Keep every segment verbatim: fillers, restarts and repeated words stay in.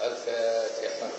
الفاتحة.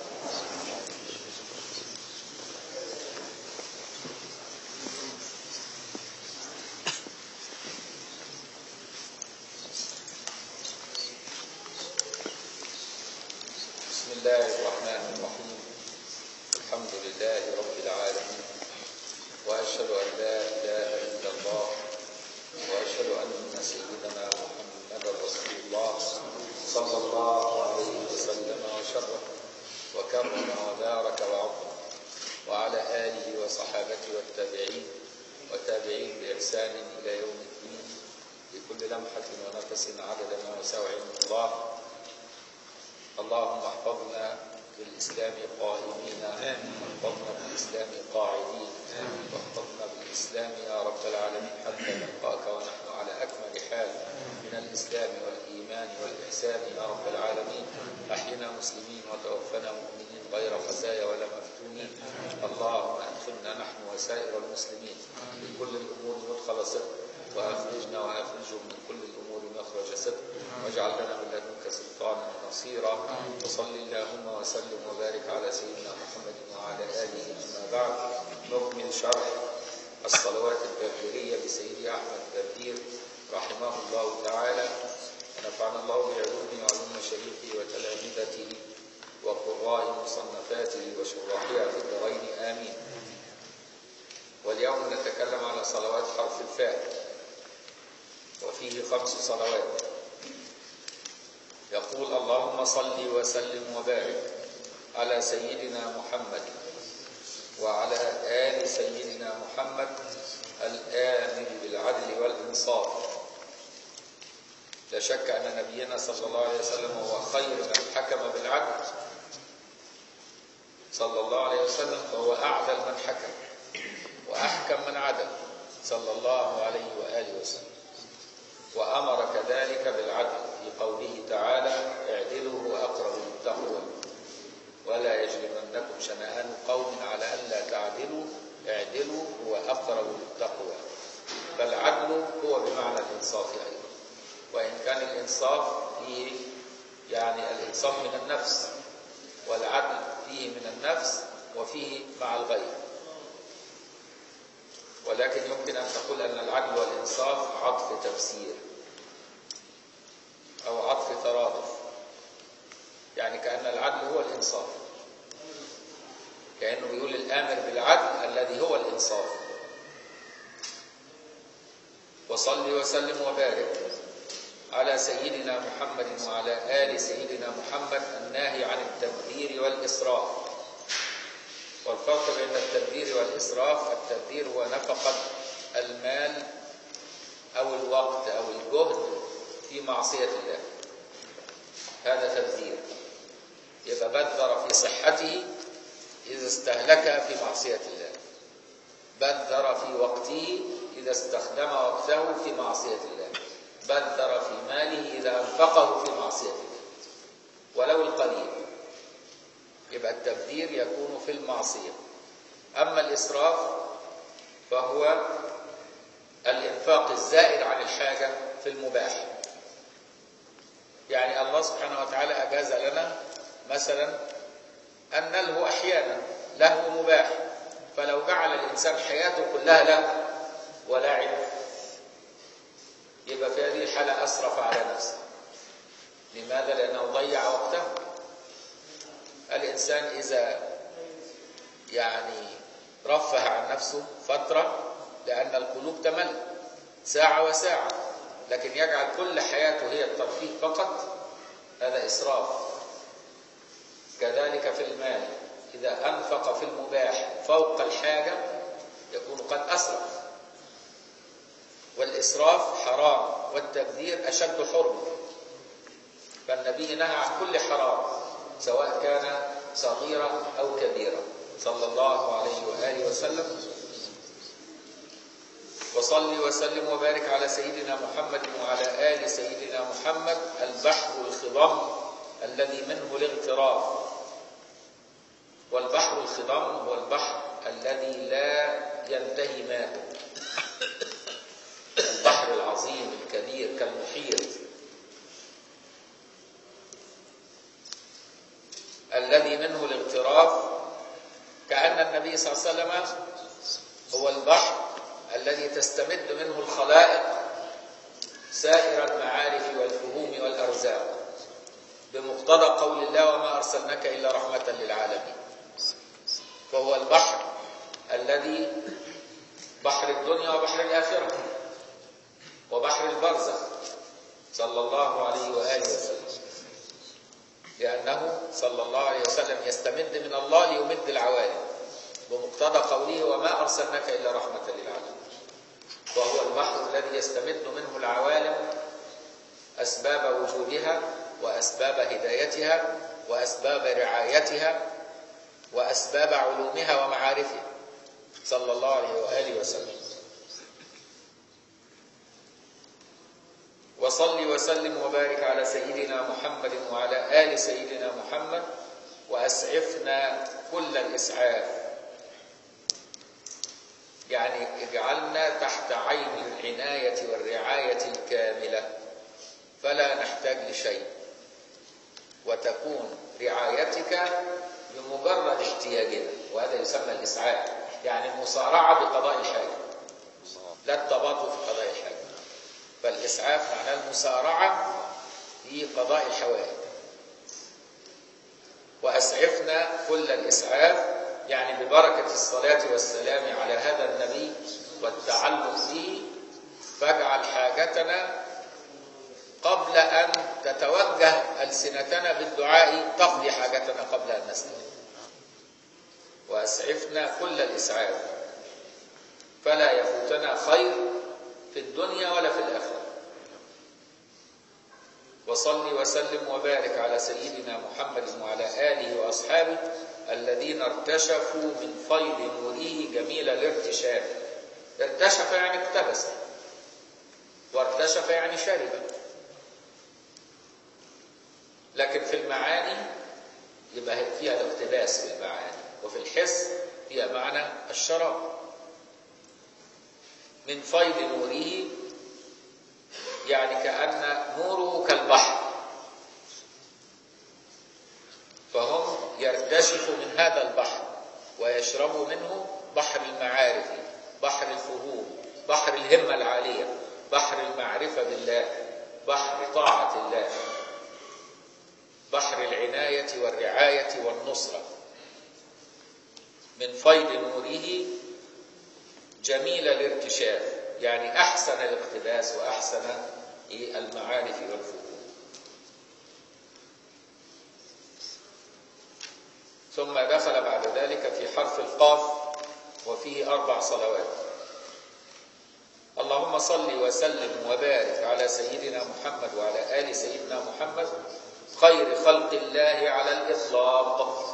بسم الله الرحمن الرحيم. الحمد لله رب العالمين، وأشهد أن لا إله إلا الله، وأشهد أن سيدنا محمد رسول الله صلى الله عليه وسلم وشرف وكرم وبارك وعظم، وعلى آله وصحابته والتابعين وتابعين بإحسان إلى يوم الدين، بكل لمحة ونفس عدد ما وسع علم الله. اللهم احفظنا بالإسلام قائمين، واحفظنا بالإسلام قاعدين، واحفظنا بالإسلام يا رب العالمين حتى نلقاك ونحن على أكمل حال من الإسلام والإيمان والإحسان يا رب العالمين. أحينا مسلمين وتوفنا مؤمنين غير خزايا ولا مفتونين. اللهم أدخلنا نحن وسائر المسلمين من كل الأمور مدخل صدق، وأخرجنا وأخرجهم من كل الأمور مخرج صدق، واجعل لنا من لدنك سلطانا نصيرا. وصل اللهم وسلم وبارك على سيدنا محمد وعلى آله. أما بعد، نكمل شرح الصلوات التبريرية لسيدي أحمد بردير رحمه الله تعالى، ونفعنا الله بعلومه وعلوم شريفه وتلامذته وقراء مصنفاته وشراحها في الدارين آمين. واليوم نتكلم على صلوات حرف الفاء، وفيه خمس صلوات. يقول: اللهم صل وسلم وبارك على سيدنا محمد وعلى آل سيدنا محمد الآمر بالعدل والإنصاف. لا شك أن نبينا صلى الله عليه وسلم هو خير من حكم بالعدل صلى الله عليه وسلم، فهو أعدل من حكم وأحكم من عدل صلى الله عليه وآله وسلم. وأمر كذلك بالعدل في قوله تعالى: اعدلوا هو أقرب للتقوى ولا يجرمنكم شنآن قوم على ألا تعدلوا اعدلوا هو أقرب للتقوى. فالعدل هو بمعنى الإنصاف أيضا، وإن كان الإنصاف فيه يعني الإنصاف من النفس، والعدل فيه من النفس وفيه مع الغير. ولكن يمكن أن تقول أن العدل والإنصاف عطف تفسير أو عطف ترادف، يعني كأن العدل هو الإنصاف، كأنه بيقول الآمر بالعدل الذي هو الإنصاف. وصل وسلم وبارك على سيدنا محمد وعلى آل سيدنا محمد الناهي عن التبذير والإسراف. والفرق بين التبذير والإسراف: التبذير هو نفقة المال أو الوقت أو الجهد في معصية الله، هذا تبذير. يبقى بذر في صحته إذا استهلكها في معصية الله، بذر في وقته إذا استخدم وقته في معصية الله، بذر في ماله إذا أنفقه في معصية الله ولو القليل. يبقى التبذير يكون في المعصية. أما الإسراف فهو الإنفاق الزائد عن الحاجة في المباح. يعني الله سبحانه وتعالى أجاز لنا مثلا أن نلهو أحيانا، لهو مباح، فلو جعل الإنسان حياته كلها له ولعب يبقى في هذه الحالة أسرف على نفسه. لماذا؟ لأنه ضيع وقته. الإنسان إذا يعني رفه عن نفسه فترة، لأن القلوب تمل ساعة وساعة، لكن يجعل كل حياته هي الترفيه فقط، هذا إسراف. كذلك في المال، إذا أنفق في المباح فوق الحاجة يكون قد أسرف. والإسراف حرام، والتبذير أشد حرمة. فالنبي نهى عن كل حرام سواء كان صغيرة أو كبيرة صلى الله عليه وآله وسلم. وصل وسلم وبارك على سيدنا محمد وعلى آل سيدنا محمد البحر الخضم الذي منه الاغتراب. والبحر الخضم هو البحر الذي لا ينتهي ماؤه، البحر العظيم الكبير كالمحيط. الذي منه الاغتراف، كأن النبي صلى الله عليه وسلم هو البحر الذي تستمد منه الخلائق سائر المعارف والفهوم والأرزاق، بمقتضى قول الله وما أرسلناك إلا رحمة للعالمين. فهو البحر الذي بحر الدنيا وبحر الآخرة وبحر البرزخ صلى الله عليه وآله وسلم، لأنه صلى الله عليه وسلم يستمد من الله ليمد العوالم بمقتضى قوله وما أرسلناك إلا رحمة للعالمين. وهو البحر الذي يستمد منه العوالم أسباب وجودها وأسباب هدايتها وأسباب رعايتها وأسباب علومها ومعارفها صلى الله عليه وآله وسلم. وصل وسلم وبارك على سيدنا محمد وعلى آل سيدنا محمد وأسعفنا كل الإسعاف، يعني اجعلنا تحت عين العناية والرعاية الكاملة فلا نحتاج لشيء، وتكون رعايتك بمجرد احتياجنا، وهذا يسمى الإسعاف، يعني المسارعة بقضاء الحاجة لا التباطؤ في قضاء الحاجة. فالإسعاف معناه المسارعة في قضاء الحوائج. وأسعفنا كل الإسعاف يعني ببركة الصلاة والسلام على هذا النبي والتعلق به، فاجعل حاجتنا قبل أن تتوجه ألسنتنا بالدعاء تقضي حاجتنا قبل أن نستلم. وأسعفنا كل الإسعاف فلا يفوتنا خير في الدنيا ولا في الآخرة. وصل وسلم وبارك على سيدنا محمد وعلى آله وأصحابه الذين ارتشفوا من فيض نوره جميل الارتشاف. ارتشف يعني اقتبس، وارتشف يعني شرب. لكن في المعاني يبقى فيها الاقتباس في المعاني، وفي الحس فيها معنى الشراب. من فيض نوره يعني كأن نوره كالبحر، فهم يرتشفوا من هذا البحر ويشربوا منه بحر المعارف، بحر الفهوم، بحر الهمة العالية، بحر المعرفة بالله، بحر طاعة الله، بحر العناية والرعاية والنصرة. من فيض نوره جميل الارتشاف يعني أحسن الاقتباس وأحسن المعارف والفهوم. ثم دخل بعد ذلك في حرف القاف وفيه أربع صلوات. اللهم صل وسلم وبارك على سيدنا محمد وعلى آل سيدنا محمد خير خلق الله على الإطلاق،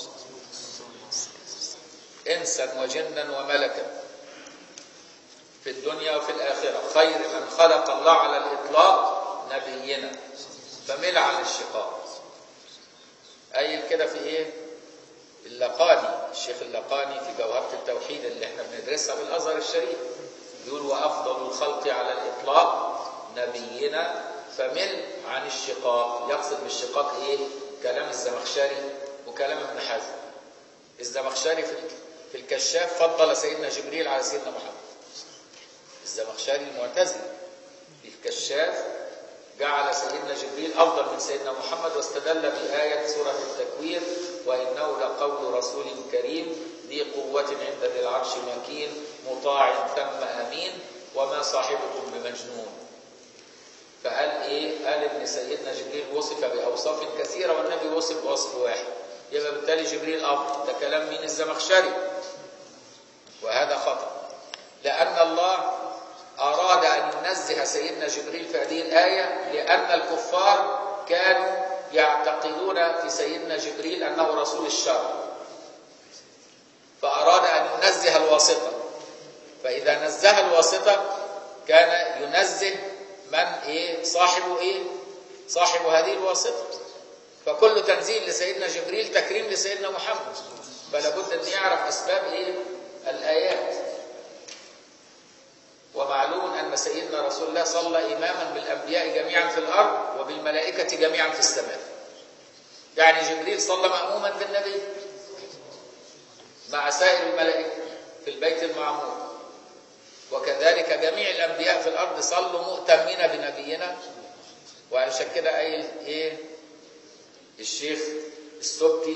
إنسا وجنا وملكا في الدنيا وفي الآخرة. خير من خلق الله على الإطلاق نبينا، فمل عن الشقاق. أي كده في إيه؟ اللقاني، الشيخ اللقاني في جوهرة التوحيد اللي احنا بندرسها بالأزهر الشريف يقول وأفضل الخلق على الإطلاق نبينا فمل عن الشقاق. يقصد بالشقاق إيه؟ كلام الزمخشري وكلام ابن حزم. الزمخشري في الكشاف فضل سيدنا جبريل على سيدنا محمد. الزمخشري المعتزلي في الكشاف جعل سيدنا جبريل أفضل من سيدنا محمد، واستدل بآية سورة التكوير وإنه لقول رسول كريم ذي قوة عند ذي العرش مكين مطاع ثم أمين وما صاحبكم بمجنون. فقال إيه؟ قال إن سيدنا جبريل وصف بأوصاف كثيرة والنبي وصف بوصف واحد، يبقى بالتالي جبريل أفضل. ده كلام مين؟ الزمخشري. وهذا خطأ، لأن الله أراد أن ينزه سيدنا جبريل في هذه الآية لأن الكفار كانوا يعتقدون في سيدنا جبريل أنه رسول الشر، فأراد أن ينزه الواسطة. فإذا نزه الواسطة كان ينزه من إيه؟ صاحب إيه؟ صاحب هذه الواسطة. فكل تنزيل لسيدنا جبريل تكريم لسيدنا محمد، فلا بد أن يعرف أسباب إيه؟ الآيات. ومعلوم أن سيدنا رسول الله صلى إماما بالأنبياء جميعا في الأرض وبالملائكة جميعا في السماء. يعني جبريل صلى مأموما بالنبي مع سائر الملائكة في البيت المعمور، وكذلك جميع الأنبياء في الأرض صلوا مؤتمين بنبينا. وعشان كده قايل إيه الشيخ السبكي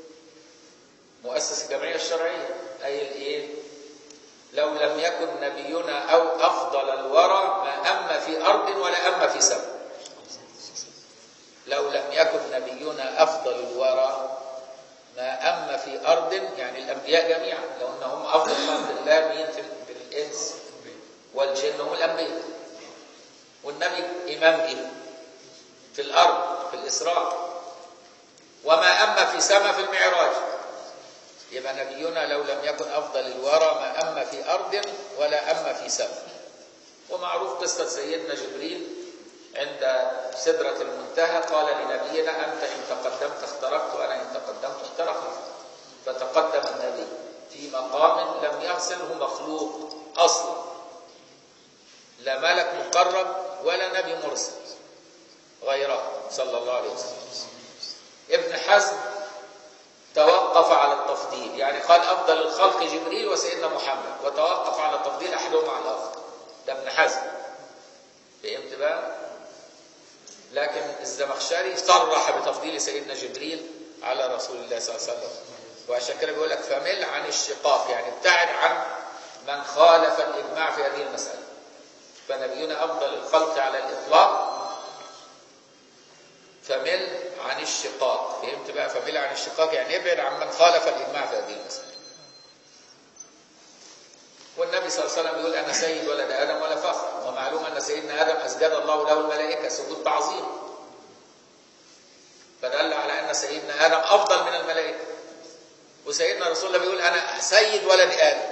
مؤسس الجمعية الشرعية، قايل إيه لو لم يكن نبينا أو أفضل الورى ما أما في أرض ولا أما في سماء. لو لم يكن نبينا أفضل الورى ما أما في أرض، يعني الأنبياء جميعا، لو أنهم أفضل خلق الله مين في الإنس والجن هم الأنبياء، والنبي إمام بهم في الأرض في الإسراء، وما أما في سماء في المعراج. يبقى نبينا لو لم يكن أفضل الورى ما أما في أرض ولا أما في سماء. ومعروف قصة سيدنا جبريل عند سدرة المنتهى قال لنبينا أنت إن تقدمت اخترقت وأنا إن تقدمت اخترقت، فتقدم النبي في مقام لم يصله مخلوق أصلا، لا ملك مقرب ولا نبي مرسل غيره صلى الله عليه وسلم. ابن حزم توقف على التفضيل، يعني قال أفضل الخلق جبريل وسيدنا محمد، وتوقف على تفضيل أحدهم على الآخر. ده ابن حزم، فهمت بقى؟ لكن الزمخشري صرح بتفضيل سيدنا جبريل على رسول الله صلى الله عليه وسلم. وعشان كده بيقول لك فمل عن الشقاق، يعني ابتعد عن من خالف الإجماع في هذه المسألة. فنبينا أفضل الخلق على الإطلاق، فمل عن الشقاق. فهمت بقى؟ فمل عن الشقاق يعني ابعد عن من خالف الإجماع في هذه المسألة. والنبي صلى الله عليه وسلم يقول أنا سيد ولد آدم ولا فخر، ومعلوم أن سيدنا آدم أسجد الله له الملائكة سجود تعظيم، فدل على أن سيدنا آدم أفضل من الملائكة. وسيدنا رسول الله بيقول أنا سيد ولد آدم،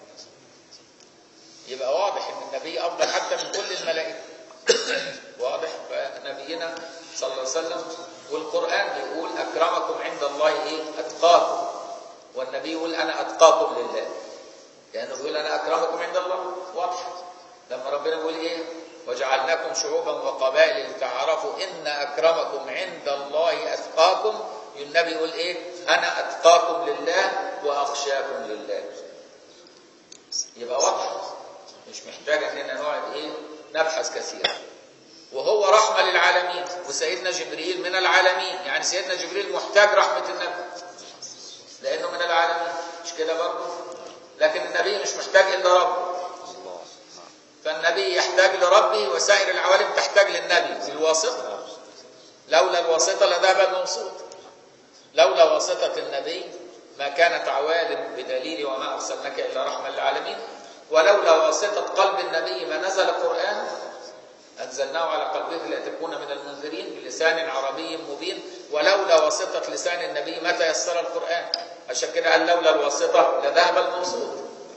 يبقى واضح أن النبي أفضل حتى من كل الملائكة. واضح؟ فنبينا صلى الله عليه وسلم، والقرآن بيقول أكرمكم عند الله إيه؟ أتقاكم، والنبي يقول أنا أتقاكم لله، لأنه بيقول أنا أكرمكم عند الله. واضح؟ لما ربنا يقول إيه؟ وجعلناكم شعوبا وقبائل لتعارفوا إن أكرمكم عند الله أتقاكم، النبي يقول إيه؟ أنا أتقاكم لله وأخشاكم لله. يبقى واضح، مش محتاج أننا نقعد إيه؟ نبحث كثيرا. وهو رحمة للعالمين، وسيدنا جبريل من العالمين، يعني سيدنا جبريل محتاج رحمة النبي لأنه من العالمين، مش كده برضه؟ لكن النبي مش محتاج إلا ربه، فالنبي يحتاج لربه وسائر العوالم تحتاج للنبي بالواسطة. لولا الواسطة لذهب الموصول، لولا واسطة النبي ما كانت عوالم بدليل وما أرسلناك إلا رحمة للعالمين. ولولا واسطة قلب النبي ما نزل القرآن، أنزلناه على قلبه لتكون من المنذرين بلسان عربي مبين. ولولا واسطة لسان النبي ما تيسر القرآن، عشان كده قال لولا الواسطة لذهب الموصول.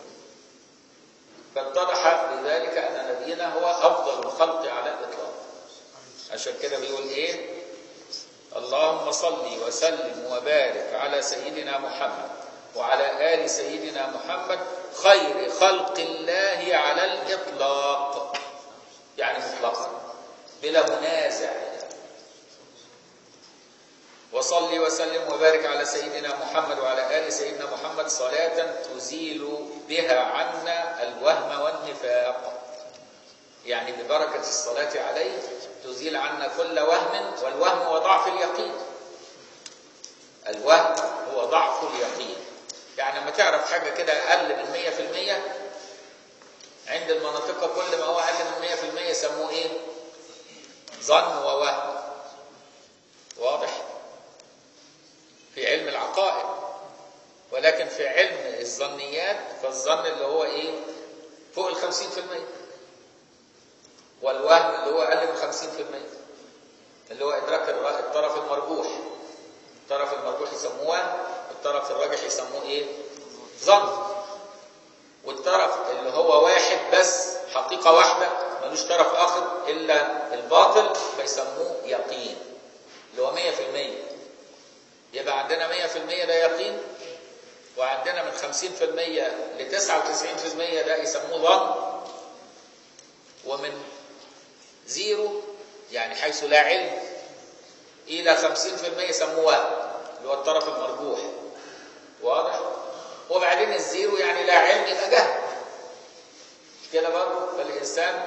فاتضح بذلك أن نبينا هو أفضل الخلق على الإطلاق. عشان كده بيقول إيه؟ اللهم صل وسلم وبارك على سيدنا محمد وعلى آل سيدنا محمد خير خلق الله على الإطلاق، يعني مطلقا بلا منازع. وصل وسلم وبارك على سيدنا محمد وعلى آل سيدنا محمد صلاة تزيل بها عنا الوهم والنفاق، يعني ببركة الصلاة عليه تزيل عنا كل وهم. والوهم هو ضعف اليقين، الوهم هو ضعف اليقين. يعني لما تعرف حاجة كده أقل من مية في المية، عند المناطق كل ما هو أقل من مية في المية يسموه إيه؟ ظن ووهم. واضح؟ في علم العقائد. ولكن في علم الظنيات فالظن اللي هو إيه؟ فوق الخمسين في المية، والوهم اللي هو أقل من خمسين في المية، اللي هو إدراك الطرف المرجوح. الطرف المرجوح يسموه وهم، والطرف الراجح يسموه إيه؟ ظن. والطرف اللي هو واحد بس، حقيقة واحدة ملوش طرف آخر إلا الباطل، فيسموه يقين اللي هو مية في المية. يبقى عندنا مية في المية ده يقين، وعندنا من خمسين في المية لتسعة وتسعين في المية ده يسموه ظن، ومن زيرو يعني حيث لا علم إلى خمسين في المية يسموه وهم، اللي هو الطرف المرجوح. واضح؟ وبعدين الزيرو يعني لا علم يبقى جهل. مش كده برضه؟ فالإنسان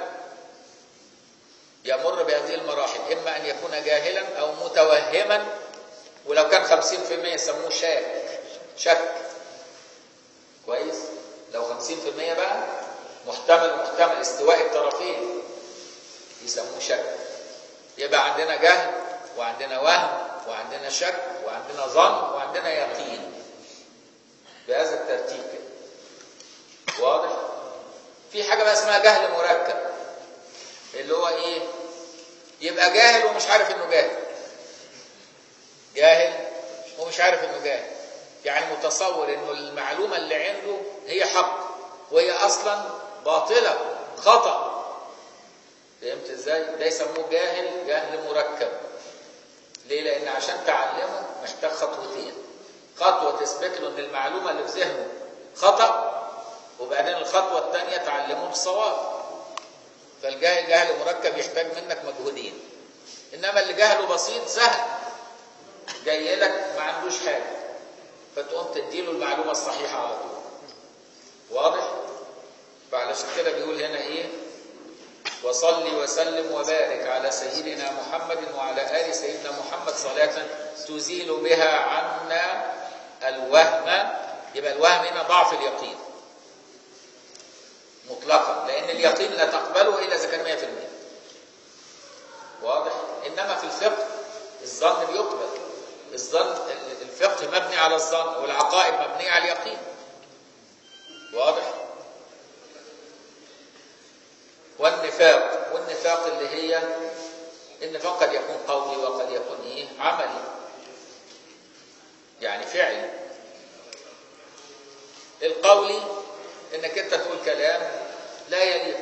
يمر بهذه المراحل، إما أن يكون جاهلا أو متوهما، ولو كان خمسين في المية يسموه شاك، شك. كويس؟ لو خمسين في المية بقى محتمل محتمل استواء الطرفين يسموه شك. يبقى عندنا جهل وعندنا وهم وعندنا شك وعندنا ظن وعندنا يقين بهذا الترتيب كده. واضح؟ في حاجة بقى اسمها جهل مركب، اللي هو ايه؟ يبقى جاهل ومش عارف انه جاهل. جاهل ومش عارف انه جاهل، يعني متصور انه المعلومة اللي عنده هي حق وهي اصلا باطلة، خطأ. فهمت ازاي؟ ده يسموه جاهل، جهل مركب. ليه؟ لان عشان تعلمه محتاج خطوتين. خطوة تثبت له ان المعلومة اللي في ذهنه خطأ، وبعدين الخطوة الثانية تعلمه الصواب. فالجاهل جهل مركب يحتاج منك مجهودين. انما اللي جهله بسيط سهل، جاي لك ما عندوش حاجة فتقوم تديله المعلومة الصحيحة على طول. واضح؟ فعلشان كده بيقول هنا ايه؟ وصلي وسلم وبارك على سيدنا محمد وعلى آل سيدنا محمد صلاة تزيل بها عنا الوهم. يبقى الوهم هنا ضعف اليقين مطلقا، لأن اليقين لا تقبله إلا إذا كان مئة في المئة. واضح؟ إنما في الفقه الظن بيقبل. الظن الفقه مبني على الظن والعقائد مبنية على اليقين. واضح؟ والنفاق، والنفاق اللي هي النفاق قد يكون قولي وقد يكون ايه؟ عملي، يعني فعلي. القولي انك انت تقول كلام لا يليق،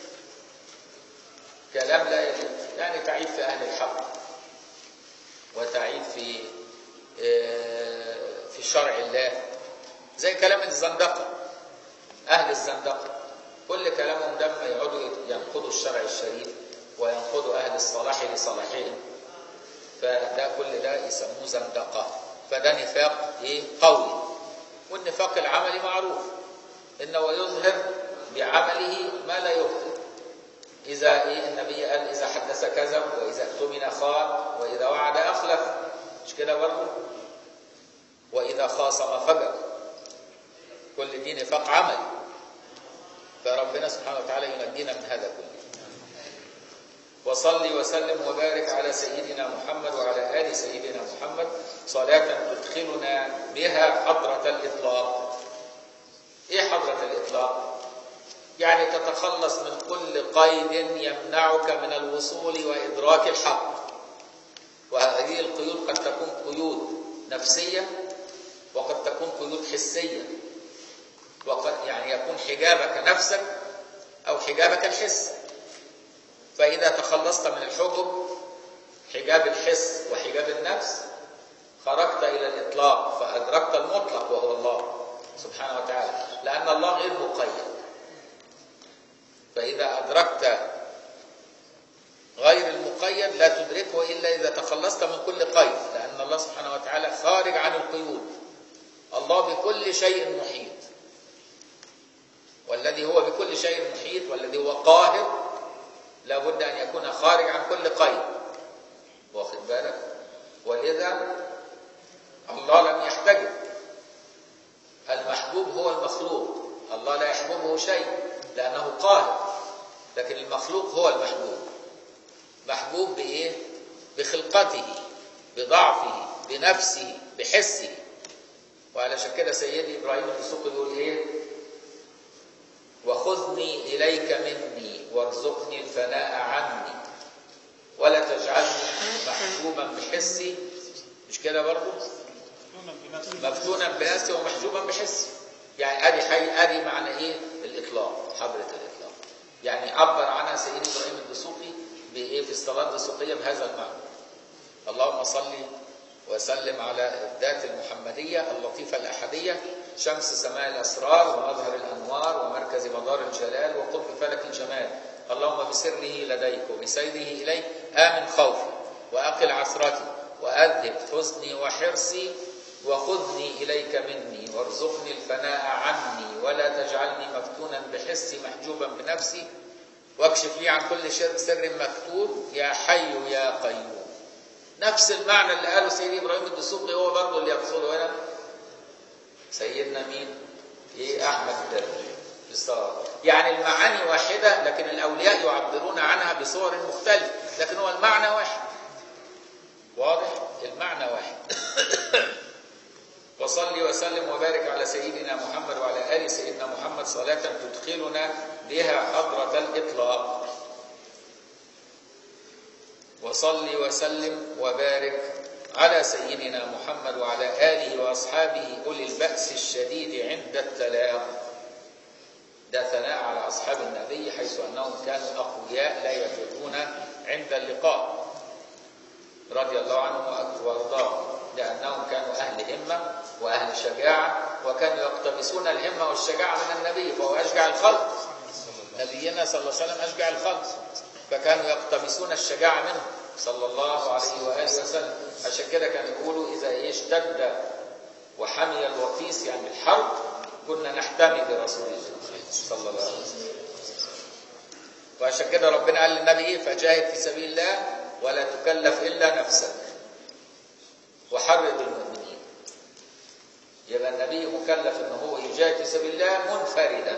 كلام لا يليق، يعني تعيب في اهل الحق وتعيب في في شرع الله، زي كلام الزندقه. اهل الزندقه كل كلامهم لما يقعدوا ينقضوا الشرع الشريف وينقضوا اهل الصلاح لصلاحهم، فده كل ده يسموه زندقه. فده نفاق ايه؟ قولي. والنفاق العملي معروف، انه يظهر بعمله ما لا يبطل. اذا ايه؟ النبي قال اذا حدث كذب واذا اؤتمن خان واذا وعد اخلف. مش كده برضه؟ واذا خاصم فجر. كل دي نفاق عملي. فربنا سبحانه وتعالى ينجينا من هذا كله. وصلي وسلم وبارك على سيدنا محمد وعلى آل سيدنا محمد صلاة تدخلنا بها حضرة الإطلاق. إيه حضرة الإطلاق؟ يعني تتخلص من كل قيد يمنعك من الوصول وإدراك الحق. وهذه القيود قد تكون قيود نفسية وقد تكون قيود حسية، وقد يعني يكون حجابك نفسك أو حجابك الحس. فإذا تخلصت من الحجب حجاب الحس وحجاب النفس خرجت إلى الإطلاق فأدركت المطلق وهو الله سبحانه وتعالى، لأن الله غير مقيد. فإذا أدركت غير المقيد لا تدركه إلا إذا تخلصت من كل قيد، لأن الله سبحانه وتعالى خارج عن القيود. الله بكل شيء محيط، والذي هو بكل شيء محيط والذي هو قاهر لا بد أن يكون خارج عن كل قيد. واخد بالك؟ ولذا الله لم يحتجب. المحبوب هو المخلوق، الله لا يحببه شيء لأنه قاهر، لكن المخلوق هو المحبوب. محبوب بإيه؟ بخلقته، بضعفه، بنفسه، بحسه. وعلشان كده سيدي إبراهيم الدسوقي يقول إيه؟ وخذني إليك مني وارزقني الفناء عني ولا تجعلني محجوبا بحسي. مش كده برضو؟ مفتونا بنفسي ومحجوبا بحسي. يعني ادي حي ادي معنى ايه؟ الاطلاق، حضرة الاطلاق. يعني عبر عنها سيدي ابراهيم الدسوقي بايه؟ في الصلاة الدسوقية بهذا المعنى. اللهم صل وسلم على الذات المحمدية اللطيفة الأحدية، شمس سماء الأسرار ومظهر الأنوار ومركز مدار الجلال وقطب فلك الجمال. اللهم بسره لديك وبسيره إليك آمن خوفي وأقل عثرتي وأذهب حزني وحرصي وخذني إليك مني وارزقني الفناء عني ولا تجعلني مفتونا بحسي محجوبا بنفسي واكشف لي عن كل سر مكتوب يا حي يا قيوم. نفس المعنى اللي قاله سيدي إبراهيم الدسوقي هو برضه اللي يقصده هنا سيدنا مين؟ إيه أحمد الدردي في الصلاة. يعني المعاني واحدة لكن الأولياء يعبرون عنها بصور مختلفة، لكن هو المعنى واحد. واضح؟ المعنى واحد. وصلي وسلم وبارك على سيدنا محمد وعلى آل سيدنا محمد صلاة تدخلنا بها حضرة الإطلاق. وصلي وسلم وبارك على سيدنا محمد وعلى آله وأصحابه أولي البأس الشديد عند التلاق. ده ثناء على أصحاب النبي حيث أنهم كانوا أقوياء لا يفرون عند اللقاء رضي الله عنهم وأرضاهم، لأنهم كانوا أهل همة وأهل شجاعة وكانوا يقتبسون الهمة والشجاعة من النبي، فهو أشجع الخلق. نبينا صلى الله عليه وسلم أشجع الخلق، فكانوا يقتبسون الشجاعة منه صلى الله عليه وآله وسلم. عشان كده كانوا يقولوا إذا اشتد وحمي الوطيس يعني الحرب كنا نحتمي برسول الله صلى الله عليه وسلم. وعشان كده ربنا قال للنبي فجاهد في سبيل الله ولا تكلف إلا نفسك وحرض المؤمنين. يبقى النبي مكلف أنه هو يجاهد في سبيل الله منفردا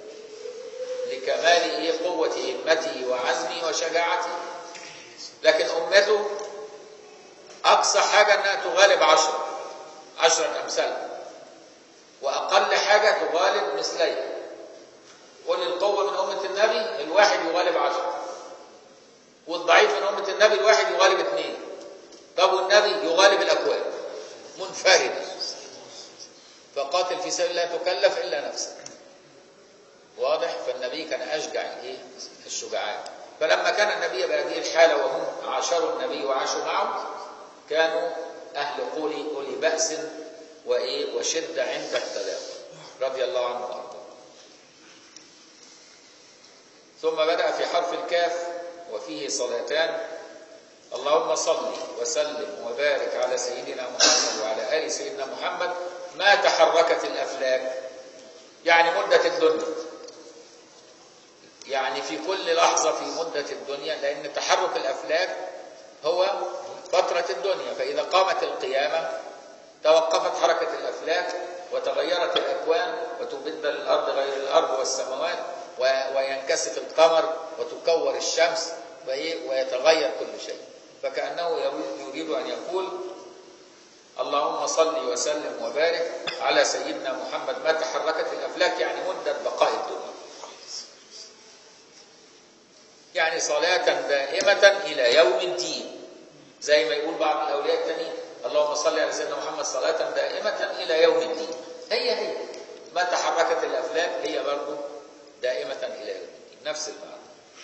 لكمال قوة همته وعزمه وشجاعته، لكن أمته أقصى حاجة أنها تغالب عشرة عشرة أمثالها، وأقل حاجة تغالب مثليها. قل القوة من أمة النبي الواحد يغالب عشرة، والضعيف من أمة النبي الواحد يغالب اثنين. طب والنبي يغالب الأكوان منفردا. فقاتل في سبيل الله تكلف إلا نفسك. واضح؟ فالنبي كان أشجع الايه؟ الشجعان. فلما كان النبي بهذه الحالة وهم عاشروا النبي وعاشوا معه كانوا أهل قولي أولي بأس وإيه وشدة عند التلاق رضي الله عنه وارضاه. ثم بدأ في حرف الكاف وفيه صلاتان. اللهم صل وسلم وبارك على سيدنا محمد وعلى آل سيدنا محمد ما تحركت الأفلاك، يعني مدة الدنيا، يعني في كل لحظة في مدة الدنيا، لأن تحرك الأفلاك هو فترة الدنيا. فإذا قامت القيامة توقفت حركة الأفلاك وتغيرت الأكوان وتبدل الأرض غير الأرض والسماوات وينكسف القمر وتكور الشمس ويتغير كل شيء. فكأنه يريد أن يقول اللهم صل وسلم وبارك على سيدنا محمد ما تحركت الأفلاك، يعني مدة بقاء الدنيا، يعني صلاة دائمة إلى يوم الدين. زي ما يقول بعض الأولياء التانيين اللهم صل على سيدنا محمد صلاة دائمة إلى يوم الدين. هي هي ما تحركت الأفلاك هي برضو دائمة إلى يوم الدين، نفس المعنى.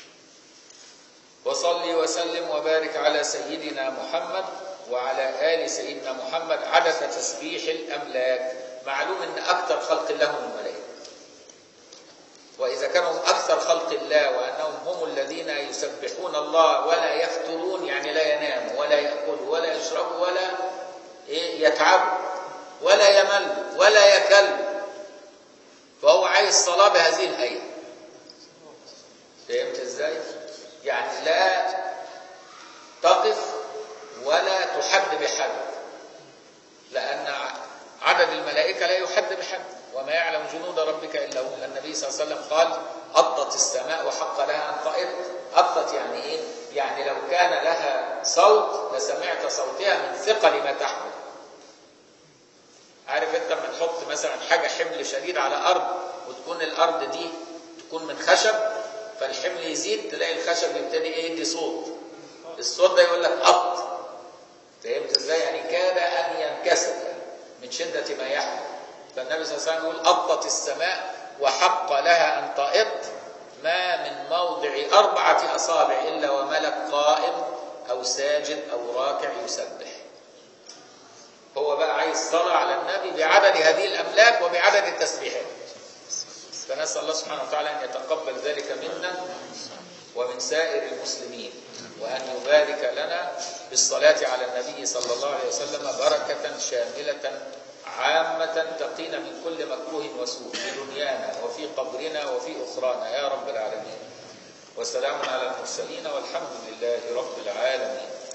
وصلي وسلم وبارك على سيدنا محمد وعلى آل سيدنا محمد عدد تسبيح الأملاك. معلوم أن أكثر خلق الله من الملائكة، وإذا كانوا أكثر خلق الله وأنهم هم الذين يسبحون الله ولا يفترون، يعني لا يناموا ولا يأكلوا ولا يشربوا ولا يتعبوا ولا يمل ولا يكل، فهو عايز صلاة بهذه الهيئة. فهمت ازاي؟ يعني لا تقف ولا تحد بحد، لأن عدد الملائكة لا يحد بحد، وما يعلم جنود ربك إلا هو. النبي صلى الله عليه وسلم قال أطت السماء وحق لها أن تأط. أطت يعني إيه؟ يعني لو كان لها صوت لسمعت صوتها من ثقل ما تحمل. عارف أنت لما تحط مثلا حاجة حمل شديد على أرض وتكون الأرض دي تكون من خشب، فالحمل يزيد تلاقي الخشب يبتدي إيه يدي صوت، الصوت ده يقول لك أط. فهمت إزاي؟ يعني كاد أن ينكسر من شدة ما يحمل. فالنبي صلى الله عليه وسلم يقول أطت السماء وحق لها أن تأط ما من موضع أربعة أصابع إلا وملك قائم أو ساجد أو راكع يسبح. هو بقى عايز صلاة على النبي بعدد هذه الأملاك وبعدد التسبيحات. فنسأل الله سبحانه وتعالى أن يتقبل ذلك منا ومن سائر المسلمين. وأن يبارك لنا بالصلاة على النبي صلى الله عليه وسلم بركة شاملة عامة تقينا من كل مكروه وسوء في دنيانا وفي قبرنا وفي أخرانا يا رب العالمين. وسلام على المرسلين والحمد لله رب العالمين.